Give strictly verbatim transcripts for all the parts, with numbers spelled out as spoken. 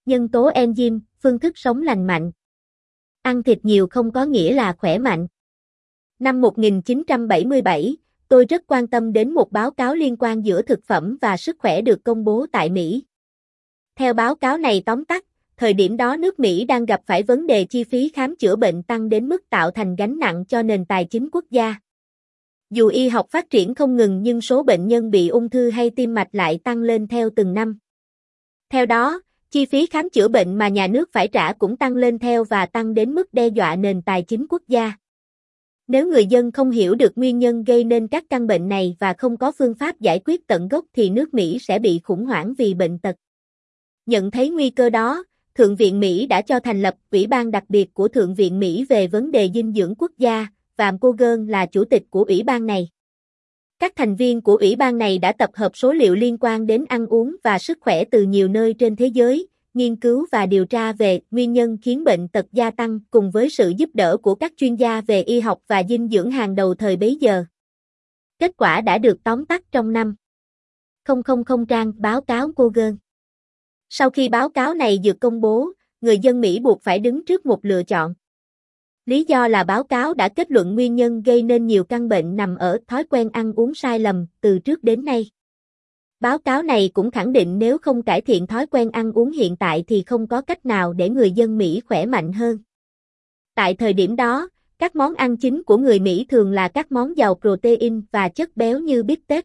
Nhân tố enzyme, phương thức sống lành mạnh. Ăn thịt nhiều không có nghĩa là khỏe mạnh. Năm một nghìn chín trăm bảy mươi bảy, tôi rất quan tâm đến một báo cáo liên quan giữa thực phẩm và sức khỏe được công bố tại Mỹ. Theo báo cáo này tóm tắt, thời điểm đó nước Mỹ đang gặp phải vấn đề chi phí khám chữa bệnh tăng đến mức tạo thành gánh nặng cho nền tài chính quốc gia. Dù y học phát triển không ngừng nhưng số bệnh nhân bị ung thư hay tim mạch lại tăng lên theo từng năm. Theo đó, chi phí khám chữa bệnh mà nhà nước phải trả cũng tăng lên theo và tăng đến mức đe dọa nền tài chính quốc gia. Nếu người dân không hiểu được nguyên nhân gây nên các căn bệnh này và không có phương pháp giải quyết tận gốc thì nước Mỹ sẽ bị khủng hoảng vì bệnh tật. Nhận thấy nguy cơ đó, Thượng viện Mỹ đã cho thành lập Ủy ban đặc biệt của Thượng viện Mỹ về vấn đề dinh dưỡng quốc gia, và Kogan là chủ tịch của ủy ban này. Các thành viên của ủy ban này đã tập hợp số liệu liên quan đến ăn uống và sức khỏe từ nhiều nơi trên thế giới, nghiên cứu và điều tra về nguyên nhân khiến bệnh tật gia tăng cùng với sự giúp đỡ của các chuyên gia về y học và dinh dưỡng hàng đầu thời bấy giờ. Kết quả đã được tóm tắt trong năm không không không trang báo cáo Kogan. Sau khi báo cáo này được công bố, người dân Mỹ buộc phải đứng trước một lựa chọn. Lý do là báo cáo đã kết luận nguyên nhân gây nên nhiều căn bệnh nằm ở thói quen ăn uống sai lầm từ trước đến nay. Báo cáo này cũng khẳng định nếu không cải thiện thói quen ăn uống hiện tại thì không có cách nào để người dân Mỹ khỏe mạnh hơn. Tại thời điểm đó, các món ăn chính của người Mỹ thường là các món giàu protein và chất béo như bít tết.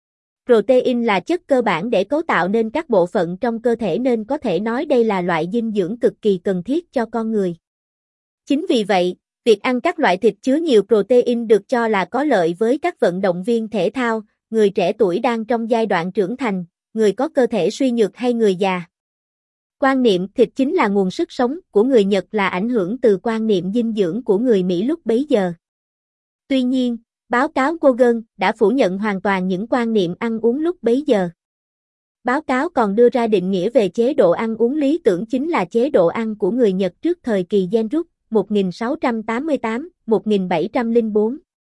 Protein là chất cơ bản để cấu tạo nên các bộ phận trong cơ thể nên có thể nói đây là loại dinh dưỡng cực kỳ cần thiết cho con người. Chính vì vậy, việc ăn các loại thịt chứa nhiều protein được cho là có lợi với các vận động viên thể thao, người trẻ tuổi đang trong giai đoạn trưởng thành, người có cơ thể suy nhược hay người già. Quan niệm thịt chính là nguồn sức sống của người Nhật là ảnh hưởng từ quan niệm dinh dưỡng của người Mỹ lúc bấy giờ. Tuy nhiên, báo cáo Kogan đã phủ nhận hoàn toàn những quan niệm ăn uống lúc bấy giờ. Báo cáo còn đưa ra định nghĩa về chế độ ăn uống lý tưởng chính là chế độ ăn của người Nhật trước thời kỳ Genruk một nghìn sáu trăm tám mươi tám đến một nghìn bảy trăm lẻ bốn.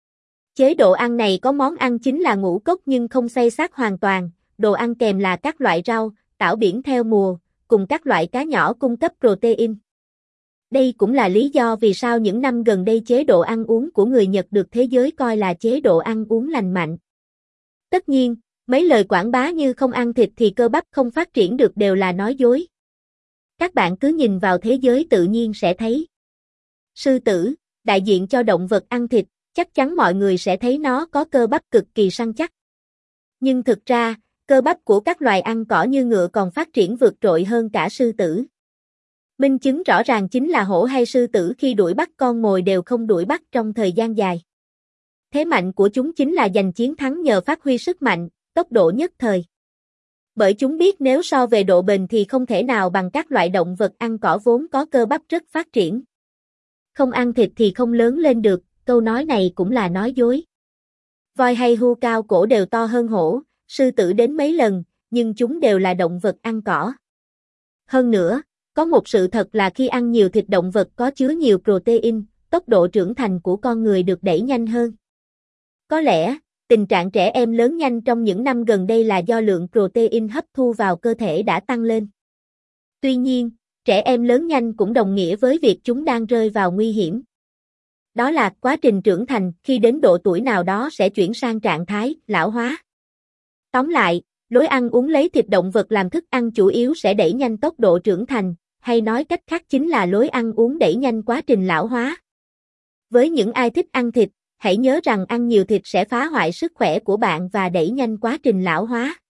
Chế độ ăn này có món ăn chính là ngũ cốc nhưng không xay xát hoàn toàn, đồ ăn kèm là các loại rau, tảo biển theo mùa, cùng các loại cá nhỏ cung cấp protein. Đây cũng là lý do vì sao những năm gần đây chế độ ăn uống của người Nhật được thế giới coi là chế độ ăn uống lành mạnh. Tất nhiên, mấy lời quảng bá như không ăn thịt thì cơ bắp không phát triển được đều là nói dối. Các bạn cứ nhìn vào thế giới tự nhiên sẽ thấy. Sư tử, đại diện cho động vật ăn thịt, chắc chắn mọi người sẽ thấy nó có cơ bắp cực kỳ săn chắc. Nhưng thực ra, cơ bắp của các loài ăn cỏ như ngựa còn phát triển vượt trội hơn cả sư tử. Minh chứng rõ ràng chính là hổ hay sư tử khi đuổi bắt con mồi đều không đuổi bắt trong thời gian dài. Thế mạnh của chúng chính là giành chiến thắng nhờ phát huy sức mạnh, tốc độ nhất thời. Bởi chúng biết nếu so về độ bền thì không thể nào bằng các loại động vật ăn cỏ vốn có cơ bắp rất phát triển. Không ăn thịt thì không lớn lên được, câu nói này cũng là nói dối. Voi hay hươu cao cổ đều to hơn hổ, sư tử đến mấy lần, nhưng chúng đều là động vật ăn cỏ. Hơn nữa, có một sự thật là khi ăn nhiều thịt động vật có chứa nhiều protein, tốc độ trưởng thành của con người được đẩy nhanh hơn. Có lẽ, tình trạng trẻ em lớn nhanh trong những năm gần đây là do lượng protein hấp thu vào cơ thể đã tăng lên. Tuy nhiên, trẻ em lớn nhanh cũng đồng nghĩa với việc chúng đang rơi vào nguy hiểm. Đó là quá trình trưởng thành khi đến độ tuổi nào đó sẽ chuyển sang trạng thái lão hóa. Tóm lại, lối ăn uống lấy thịt động vật làm thức ăn chủ yếu sẽ đẩy nhanh tốc độ trưởng thành, hay nói cách khác chính là lối ăn uống đẩy nhanh quá trình lão hóa. Với những ai thích ăn thịt, hãy nhớ rằng ăn nhiều thịt sẽ phá hoại sức khỏe của bạn và đẩy nhanh quá trình lão hóa.